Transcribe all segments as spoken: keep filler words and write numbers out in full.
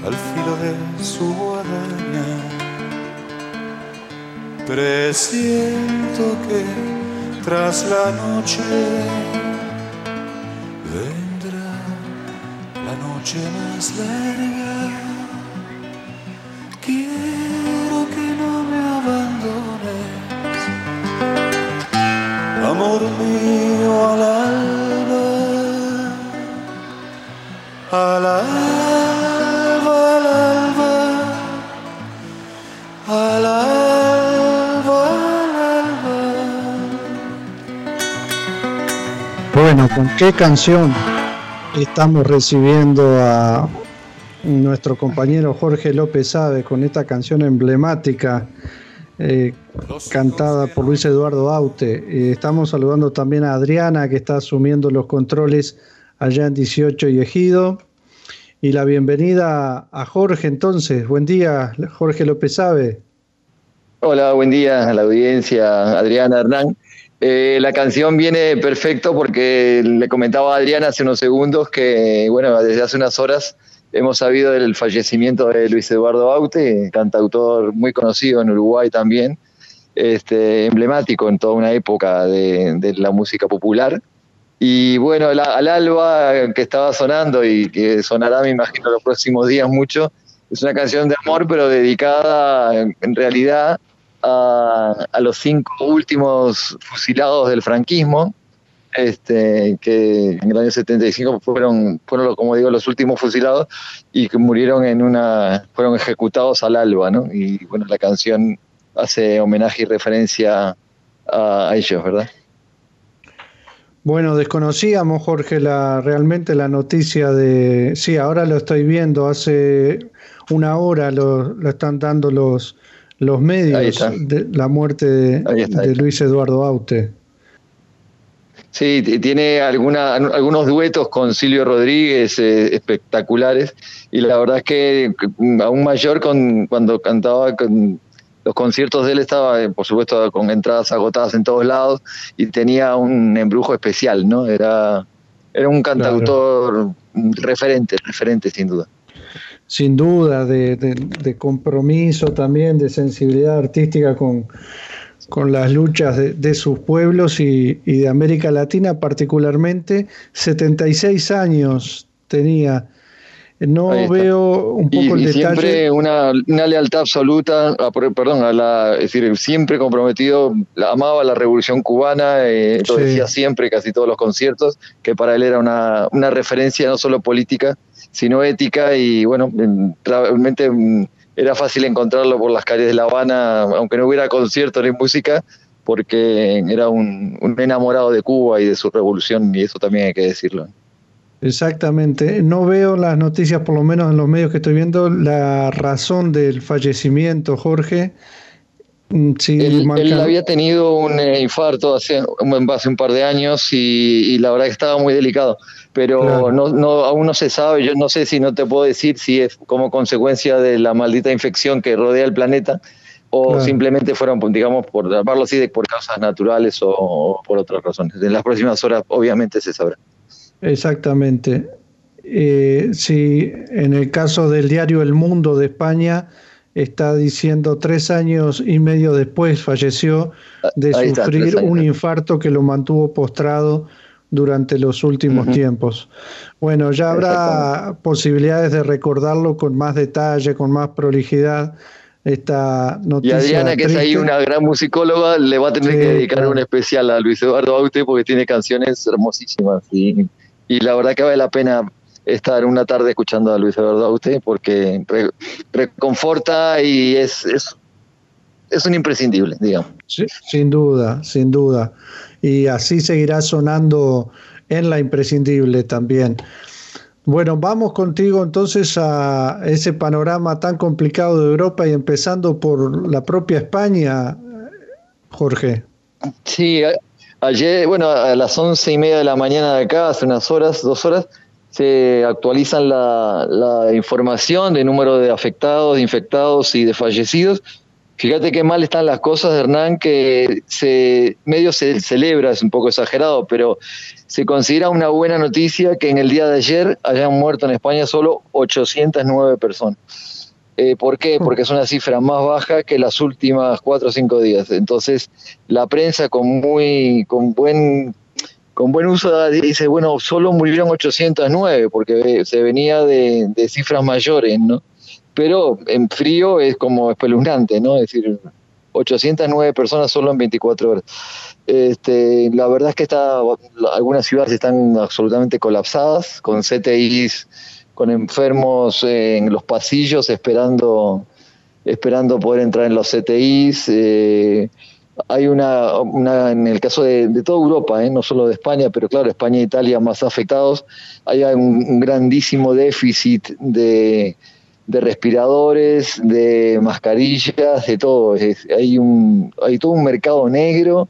al filo de su guadaña. Presiento que tras la noche vendrá la noche más larga. Quiero que no me abandones, amor mío, al alba, al alba, al alba, al alba, al alba. Bueno, ¿con qué canción estamos recibiendo a nuestro compañero Jorge López Sabe con esta canción emblemática eh, cantada por Luis Eduardo Aute? Eh, estamos saludando también a Adriana, que está asumiendo los controles allá en dieciocho y Ejido, y la bienvenida a Jorge. Entonces, buen día, Jorge López Sabe. Hola, buen día a la audiencia, Adriana, Hernán. Eh, la canción viene perfecto porque le comentaba a Adriana hace unos segundos que, bueno, desde hace unas horas hemos sabido del fallecimiento de Luis Eduardo Aute, cantautor muy conocido en Uruguay también, este, emblemático en toda una época de, de la música popular. Y bueno, al, al alba que estaba sonando y que sonará, me imagino, los próximos días mucho, es una canción de amor, pero dedicada en realidad a, a los cinco últimos fusilados del franquismo, este, que en el año setenta y cinco fueron, fueron, como digo, los últimos fusilados y que murieron en una, fueron ejecutados al alba, ¿no? Y bueno, la canción hace homenaje y referencia a, a ellos, ¿verdad? Bueno, desconocíamos, Jorge, la, realmente la noticia de... Sí, ahora lo estoy viendo, hace una hora lo, lo están dando los, los medios de la muerte de, ahí está, ahí de está. Luis Eduardo Aute. Sí, tiene alguna, algunos duetos con Silvio Rodríguez eh, espectaculares, y la verdad es que aún mayor con, cuando cantaba con los conciertos de él, estaba por supuesto con entradas agotadas en todos lados y tenía un embrujo especial, ¿no? Era, era un cantautor claro. referente, referente sin duda. Sin duda, de, de, de compromiso también, de sensibilidad artística con... con las luchas de, de sus pueblos y, y de América Latina particularmente. setenta y seis años tenía. No veo un poco y, el y detalle. Siempre una, una lealtad absoluta, a, perdón, a la, es decir, siempre comprometido, amaba la Revolución Cubana, eh, lo sí. decía siempre, casi todos los conciertos, que para él era una, una referencia no solo política, sino ética, y bueno, realmente era fácil encontrarlo por las calles de La Habana, aunque no hubiera conciertos ni música, porque era un, un enamorado de Cuba y de su revolución, y eso también hay que decirlo. Exactamente. No veo las noticias, por lo menos en los medios que estoy viendo, la razón del fallecimiento, Jorge. Sí, él, marca... él había tenido un infarto hace, hace un par de años y, y la verdad que estaba muy delicado, pero claro. no, no, aún no se sabe. Yo no sé si no te puedo decir si es como consecuencia de la maldita infección que rodea el planeta o claro. simplemente fueron, digamos, por llamarlo así, por causas naturales o, o por otras razones. En las próximas horas obviamente se sabrá. Exactamente. Eh, sí, en el caso del diario El Mundo de España está diciendo tres años y medio después falleció de Ahí sufrir está, un infarto que lo mantuvo postrado durante los últimos uh-huh. tiempos. Bueno, ya habrá posibilidades de recordarlo con más detalle, con más prolijidad. Esta noticia y Adriana, que triste. es ahí una gran musicóloga, le va a tener sí, que dedicar claro. un especial a Luis Eduardo Aute porque tiene canciones hermosísimas y, y la verdad que vale la pena estar una tarde escuchando a Luis Eduardo Aute porque re, reconforta y es, es, es un imprescindible, digamos. Sí, sin duda, sin duda. Y así seguirá sonando en la imprescindible también. Bueno, vamos contigo entonces a ese panorama tan complicado de Europa y empezando por la propia España, Jorge. Sí, ayer, bueno, a las once y media de la mañana de acá, hace unas horas, dos horas, se actualizan la, la información de número de afectados, de infectados y de fallecidos, Fíjate qué mal están las cosas, Hernán, que se medio se celebra, es un poco exagerado, pero se considera una buena noticia que en el día de ayer hayan muerto en España solo ochocientas nueve personas. Eh, ¿Por qué? Porque es una cifra más baja que las últimas cuatro o cinco días. Entonces, la prensa con muy, con buen, con buen uso dice, bueno, solo murieron ochocientas nueve, porque se venía de, de cifras mayores, ¿no? Pero en frío es como espeluznante, ¿no? Es decir, ochocientas nueve personas solo en veinticuatro horas. Este, la verdad es que está, algunas ciudades están absolutamente colapsadas, con C T Is, con enfermos en los pasillos esperando, esperando poder entrar en los C T Is. Eh, hay una, una, en el caso de, de toda Europa, ¿eh? No solo de España, pero claro, España e Italia más afectados, hay un, un grandísimo déficit de, de respiradores, de mascarillas, de todo. Es, hay, un, hay todo un mercado negro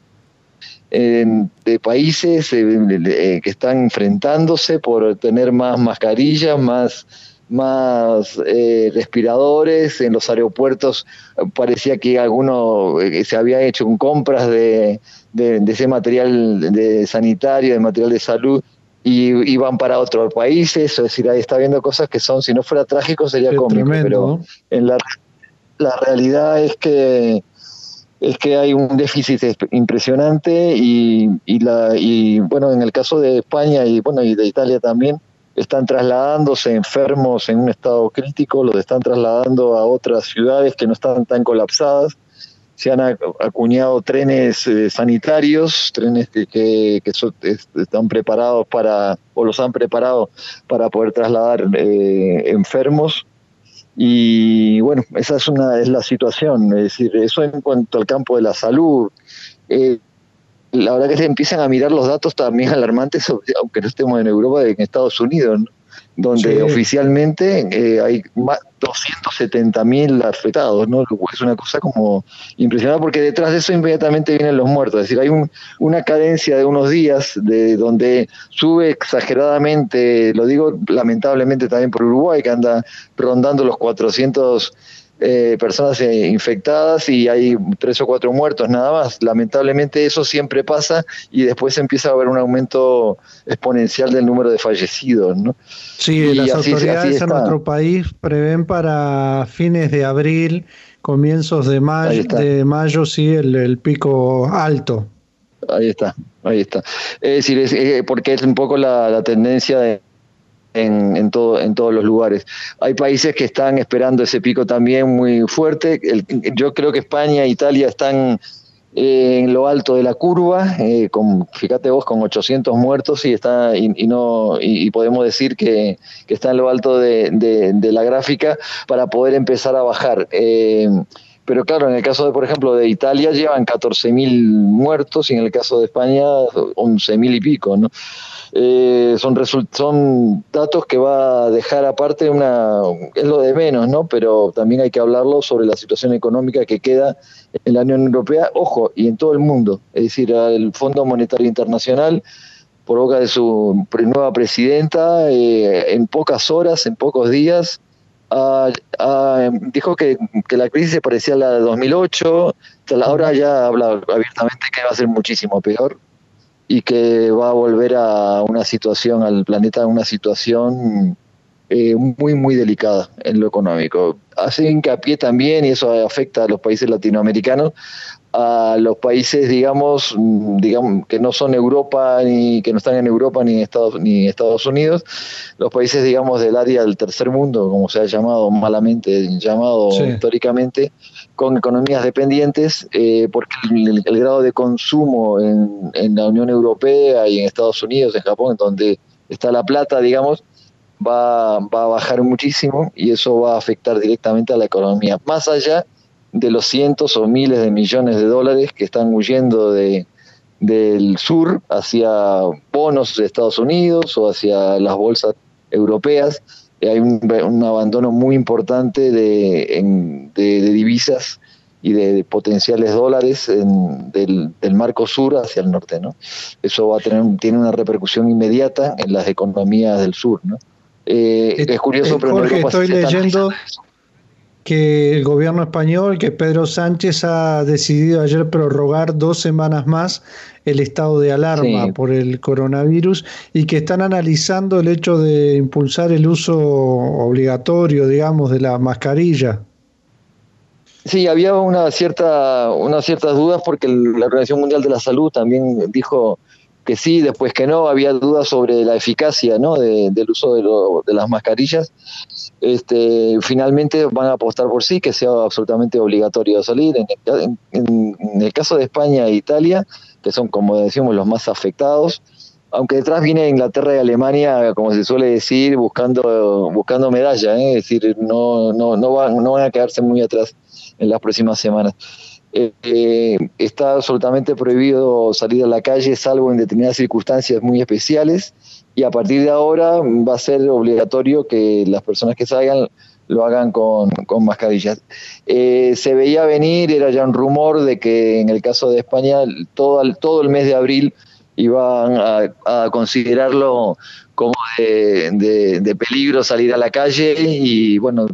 de países eh, que están enfrentándose por tener más mascarillas, más, más eh, respiradores. En los aeropuertos parecía que alguno eh, se había hecho con compras de, de, de ese material de sanitario, de material de salud, y iban para otros países. Es decir, ahí está viendo cosas que son, si no fuera trágico sería Qué cómico, tremendo, pero ¿no? en la, la realidad es que es que hay un déficit impresionante y, y, la, y bueno, en el caso de España y bueno y de Italia también, están trasladándose enfermos en un estado crítico, los están trasladando a otras ciudades que no están tan colapsadas. Se han acuñado trenes eh, sanitarios, trenes que, que, que son, están preparados para, o los han preparado para poder trasladar eh, enfermos. Y bueno, esa es una es la situación, es decir, eso en cuanto al campo de la salud. Eh, la verdad que se empiezan a mirar los datos también alarmantes, aunque no estemos en Europa, en Estados Unidos, ¿no? Donde Sí. oficialmente eh, hay más doscientos setenta mil afectados, ¿no? Es una cosa como impresionante, porque detrás de eso inmediatamente vienen los muertos. Es decir, hay un, una cadencia de unos días de donde sube exageradamente, lo digo lamentablemente también por Uruguay, que anda rondando los cuatrocientas eh, personas eh, infectadas y hay tres o cuatro muertos nada más. Lamentablemente eso siempre pasa y después empieza a haber un aumento exponencial del número de fallecidos, ¿no? Sí, Y las así- autoridades así en está. nuestro país prevén para fines de abril, comienzos de Ahí mayo, está. de mayo sí, el, el pico alto. Ahí está, ahí está. Es decir, es, eh, porque es un poco la, la tendencia de, en, en, todo, en todos los lugares. Hay países que están esperando ese pico también muy fuerte. El, yo creo que España e Italia están eh, en lo alto de la curva, eh, con, fíjate vos, con ochocientos muertos y, está, y, y, no, y, y podemos decir que, que está en lo alto de, de, de la gráfica para poder empezar a bajar. Eh, Pero claro, en el caso, de, por ejemplo, de Italia llevan catorce mil muertos y en el caso de España once mil y pico, ¿no? Eh, son, son datos que va a dejar aparte una, es lo de menos, ¿no? Pero también hay que hablarlo sobre la situación económica que queda en la Unión Europea, ojo, y en todo el mundo. Es decir, el Fondo Monetario Internacional, por boca de su nueva presidenta, eh, en pocas horas, en pocos días, Uh, uh, dijo que, que la crisis se parecía a la de dos mil ocho, ahora ya habla abiertamente que va a ser muchísimo peor y que va a volver a una situación, al planeta, una situación eh, muy, muy delicada en lo económico. Hace hincapié también, y eso afecta a los países latinoamericanos, a los países, digamos, digamos que no son Europa, ni que no están en Europa ni en Estados, ni Estados Unidos, los países, digamos, del área del tercer mundo, como se ha llamado malamente, llamado sí. históricamente, con economías dependientes, eh, porque el, el grado de consumo en, en la Unión Europea y en Estados Unidos, en Japón, donde está la plata, digamos, va, va a bajar muchísimo y eso va a afectar directamente a la economía, más allá de los cientos o miles de millones de dólares que están huyendo de, del sur hacia bonos de Estados Unidos o hacia las bolsas europeas. Hay un, un abandono muy importante de, en, de, de divisas y de, de potenciales dólares en, del, del marco sur hacia el norte, ¿no? Eso va a tener, tiene una repercusión inmediata en las economías del sur, ¿no? Eh, es curioso, eh, pero Jorge, en Europa estoy se leyendo... que el gobierno español, que Pedro Sánchez ha decidido ayer prorrogar dos semanas más el estado de alarma Sí. por el coronavirus y que están analizando el hecho de impulsar el uso obligatorio, digamos, de la mascarilla. Sí, había una cierta, unas ciertas dudas porque la Organización Mundial de la Salud también dijo que sí, después que no, había dudas sobre la eficacia, ¿no?, de, del uso de, lo, de las mascarillas. Este, finalmente van a apostar por sí, que sea absolutamente obligatorio salir. En el, en, en el caso de España e Italia, que son, como decimos, los más afectados, aunque detrás viene Inglaterra y Alemania, como se suele decir, buscando, buscando medalla, ¿eh? Es decir, no, no, no, van, no van a quedarse muy atrás en las próximas semanas. Eh, eh, está absolutamente prohibido salir a la calle, salvo en determinadas circunstancias muy especiales, y a partir de ahora va a ser obligatorio que las personas que salgan lo hagan con, con mascarillas. Eh, se veía venir, era ya un rumor de que en el caso de España todo, todo el mes de abril iban a, a considerarlo como de, de, de peligro salir a la calle, y bueno,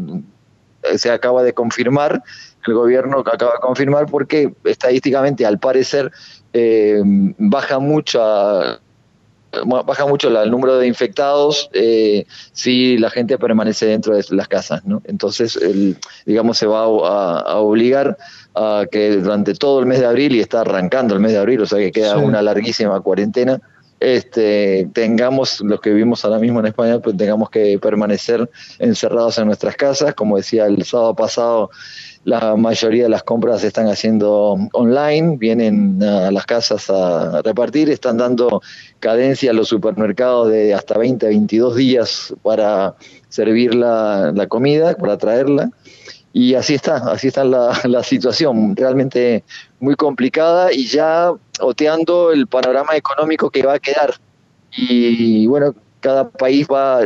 se acaba de confirmar, el gobierno acaba de confirmar porque estadísticamente, al parecer, eh, baja mucho a, baja mucho la, el número de infectados eh, si la gente permanece dentro de las casas, ¿no? Entonces, el, digamos, se va a, a obligar a que durante todo el mes de abril, y está arrancando el mes de abril, o sea que queda sí. una larguísima cuarentena, este, tengamos, los que vivimos ahora mismo en España, pues tengamos que permanecer encerrados en nuestras casas. Como decía el sábado pasado, la mayoría de las compras se están haciendo online, vienen a las casas a repartir, están dando cadencia a los supermercados de hasta veinte, veintidós días para servir la, la comida, para traerla. Y así está, así está la, la situación, realmente muy complicada, y ya oteando el panorama económico que va a quedar. Y bueno, cada país va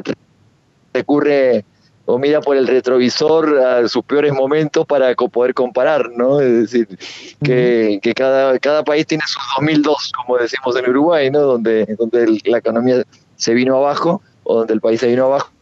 recurre o mira por el retrovisor a sus peores momentos para poder comparar, ¿no? Es decir, que, que cada, cada país tiene sus dos mil dos, como decimos en Uruguay, ¿no? Donde, donde el, la economía se vino abajo, o donde el país se vino abajo.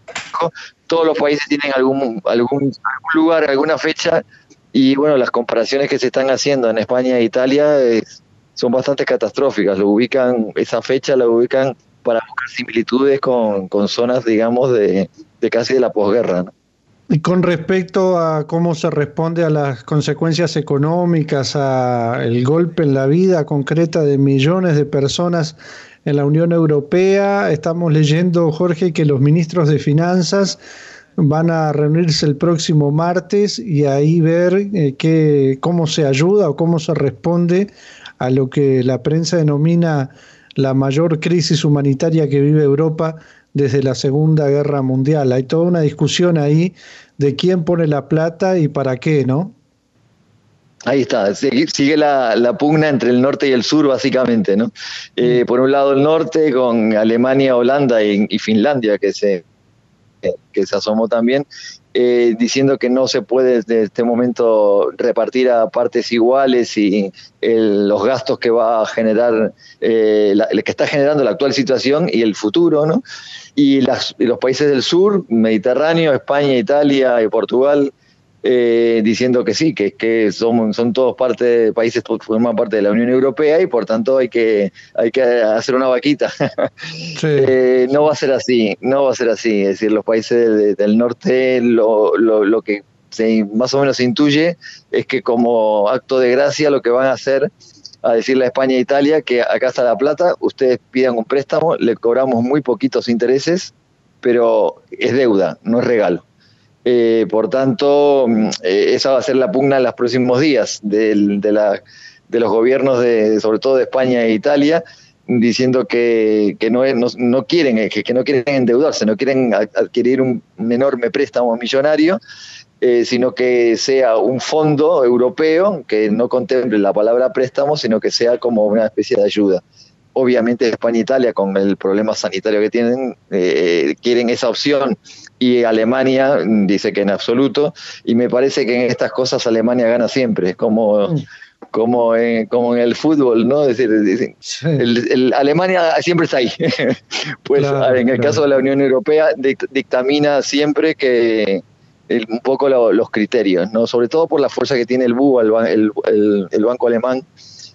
Todos los países tienen algún, algún, algún lugar, alguna fecha, y bueno, las comparaciones que se están haciendo en España e Italia es, son bastante catastróficas. Lo ubican, esa fecha la ubican para buscar similitudes con, con zonas, digamos, de, de casi de la posguerra, ¿no? Y con respecto a cómo se responde a las consecuencias económicas, a el golpe en la vida concreta de millones de personas en la Unión Europea, estamos leyendo, Jorge, que los ministros de Finanzas van a reunirse el próximo martes y ahí ver eh, qué, cómo se ayuda o cómo se responde a lo que la prensa denomina la mayor crisis humanitaria que vive Europa desde la Segunda Guerra Mundial. Hay toda una discusión ahí de quién pone la plata y para qué, ¿no? Ahí está, sigue, sigue la, la pugna entre el norte y el sur, básicamente, ¿no? Eh, por un lado el norte, con Alemania, Holanda y, y Finlandia, que se, que se asomó también, eh, diciendo que no se puede desde este momento repartir a partes iguales, y el, los gastos que va a generar, eh, la, que está generando la actual situación y el futuro, ¿no? Y, las, y los países del sur, Mediterráneo, España, Italia y Portugal, Eh, diciendo que sí, que, que son, son todos parte de países que forman parte de la Unión Europea, y por tanto hay que, hay que hacer una vaquita. Sí. eh, no va a ser así, no va a ser así. Es decir, los países de, del norte, lo, lo, lo que se más o menos se intuye es que como acto de gracia lo que van a hacer, a decirle a España e Italia que acá está la plata, ustedes pidan un préstamo, le cobramos muy poquitos intereses, pero es deuda, no es regalo. Eh, por tanto, eh, esa va a ser la pugna en los próximos días de, de, la, de los gobiernos, de, sobre todo de España e Italia, diciendo que, que, no, es, no, no quieren, que, que no quieren endeudarse, no quieren adquirir un, un enorme préstamo millonario, eh, sino que sea un fondo europeo que no contemple la palabra préstamo, sino que sea como una especie de ayuda. Obviamente España e Italia, con el problema sanitario que tienen, eh, quieren esa opción, y Alemania dice que en absoluto, y me parece que en estas cosas Alemania gana siempre, es como, mm. como, en, como en el fútbol, ¿no? Es decir, sí. el, el Alemania siempre está ahí. Pues claro, en el claro. caso de la Unión Europea dict, dictamina siempre que el, un poco lo, los criterios, ¿no? Sobre todo por la fuerza que tiene el B U A, el, el, el banco alemán,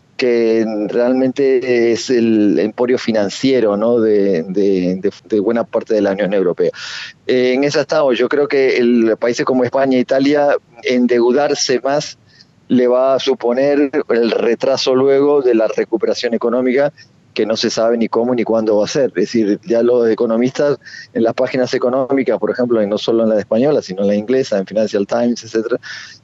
que realmente es el emporio financiero, ¿no? de, de, de, de buena parte de la Unión Europea. Eh, en ese estado, yo creo que el, países como España e Italia, endeudarse más le va a suponer el retraso luego de la recuperación económica, que no se sabe ni cómo ni cuándo va a ser. Es decir, ya los economistas en las páginas económicas, por ejemplo, y no solo en la española, sino en la inglesa, en Financial Times, etcétera,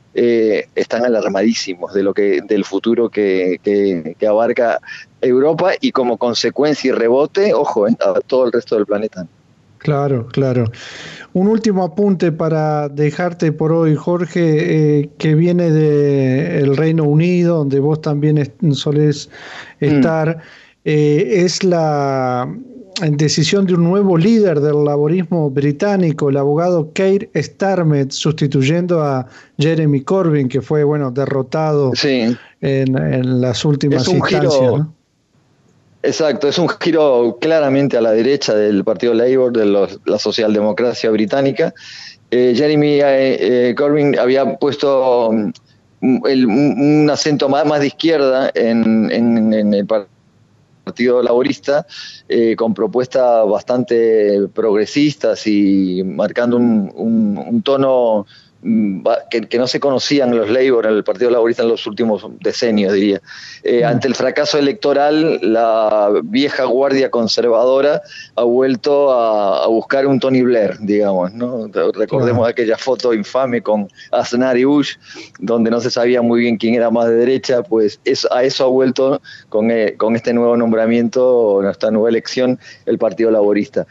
Eh, están alarmadísimos de lo que del futuro que, que, que abarca Europa y como consecuencia y rebote, ojo, eh, a todo el resto del planeta. Claro, claro. Un último apunte para dejarte por hoy, Jorge, eh, que viene del Reino Unido, donde vos también est- solés estar, mm. eh, es la decisión de un nuevo líder del laborismo británico, el abogado Keir Starmer, sustituyendo a Jeremy Corbyn, que fue, bueno, derrotado sí. en, en las últimas es un instancias, giro, ¿no? Exacto, es un giro claramente a la derecha del Partido Labour, de los, la socialdemocracia británica. Eh, Jeremy eh, eh, Corbyn había puesto um, el, un acento más, más de izquierda en, en, en el Partido Partido Laborista, eh, con propuestas bastante progresistas y marcando un, un, un tono que, que no se conocían los Labour en el Partido Laborista en los últimos decenios, diría. Eh, mm. Ante el fracaso electoral, la vieja guardia conservadora ha vuelto a, a buscar un Tony Blair, digamos, ¿no? Recordemos mm. aquella foto infame con Aznar y Bush, donde no se sabía muy bien quién era más de derecha, pues es, a eso ha vuelto con, eh, con este nuevo nombramiento, esta nueva elección, el Partido Laborista.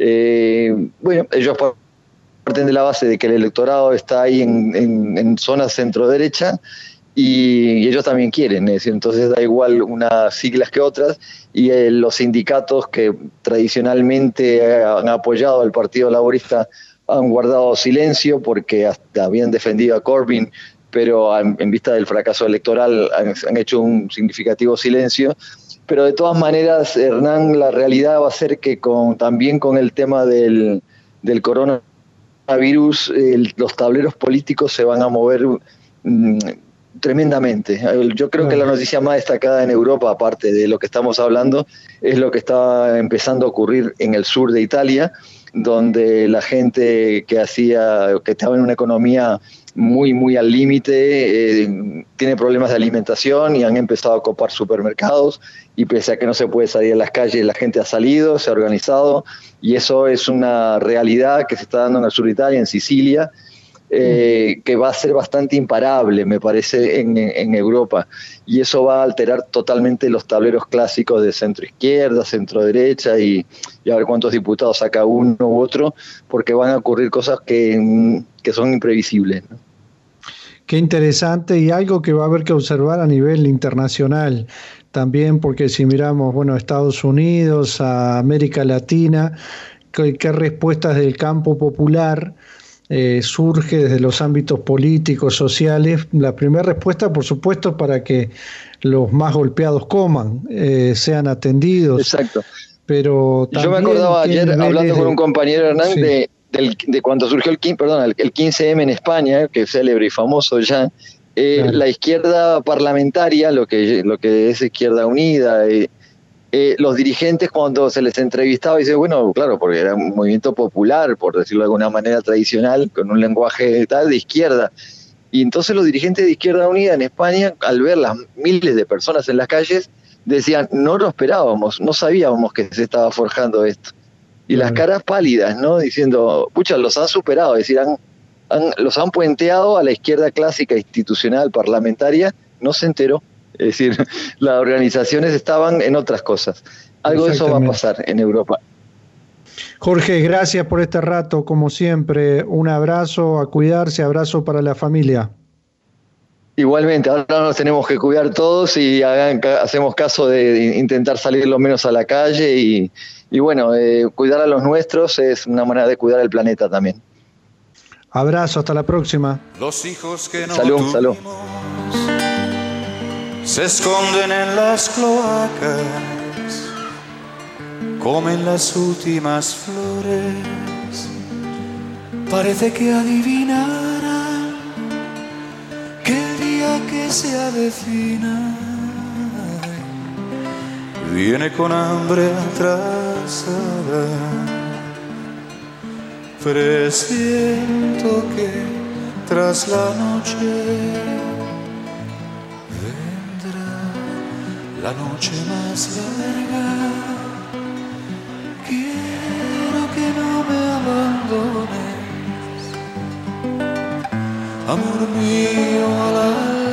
Eh, bueno, ellos parten de la base de que el electorado está ahí en, en, en zona centro-derecha y, y ellos también quieren, es decir, entonces da igual unas siglas que otras, y eh, los sindicatos que tradicionalmente han apoyado al Partido Laborista han guardado silencio porque hasta habían defendido a Corbyn, pero en, en vista del fracaso electoral han, han hecho un significativo silencio. Pero de todas maneras, Hernán, la realidad va a ser que con, también con el tema del, del coronavirus, virus, el, los tableros políticos se van a mover mmm, tremendamente. Yo creo que la noticia más destacada en Europa, aparte de lo que estamos hablando, es lo que está empezando a ocurrir en el sur de Italia, donde la gente que hacía, que estaba en una economía muy, muy al límite, eh, tiene problemas de alimentación y han empezado a copar supermercados, y pese a que no se puede salir a las calles, la gente ha salido, se ha organizado, y eso es una realidad que se está dando en el sur de Italia, en Sicilia, eh, que va a ser bastante imparable, me parece, en, en Europa, y eso va a alterar totalmente los tableros clásicos de centro-izquierda, centro-derecha, y, y a ver cuántos diputados saca uno u otro, porque van a ocurrir cosas que, que son imprevisibles, ¿no? Qué interesante, y algo que va a haber que observar a nivel internacional también, porque si miramos, bueno, a Estados Unidos, a América Latina, qué, qué respuestas del campo popular eh, surge desde los ámbitos políticos, sociales. La primera respuesta, por supuesto, para que los más golpeados coman, eh, sean atendidos. Exacto. Pero yo me acordaba ayer, hablando de... con un compañero, Hernán, sí. de Del, de cuando surgió el, perdón, el, el quince eme en España, que es célebre y famoso ya, eh, claro. La izquierda parlamentaria, lo que, lo que es Izquierda Unida, eh, eh, los dirigentes cuando se les entrevistaba, dicen, bueno, claro, porque era un movimiento popular, por decirlo de alguna manera tradicional, con un lenguaje tal de izquierda. Y entonces los dirigentes de Izquierda Unida en España, al ver las miles de personas en las calles, decían, no lo esperábamos, no sabíamos que se estaba forjando esto. Y las caras pálidas, ¿no? Diciendo, pucha, los han superado, es decir, han, han, los han puenteado a la izquierda clásica, institucional, parlamentaria, no se enteró. Es decir, las organizaciones estaban en otras cosas. Algo de eso va a pasar en Europa. Jorge, gracias por este rato, como siempre. Un abrazo, a cuidarse, abrazo para la familia. Igualmente, ahora nos tenemos que cuidar todos y hagan, hacemos caso de intentar salir lo menos a la calle y, y bueno, eh, cuidar a los nuestros es una manera de cuidar el planeta también. Abrazo, hasta la próxima. Los hijos que no salud, salud. Se esconden en las cloacas, comen las últimas flores parece que adivinará que el día que se avecina viene con hambre atrasada. Presiento que tras la noche vendrá la noche más larga. Quiero que no me abandones, amor mío, al alma.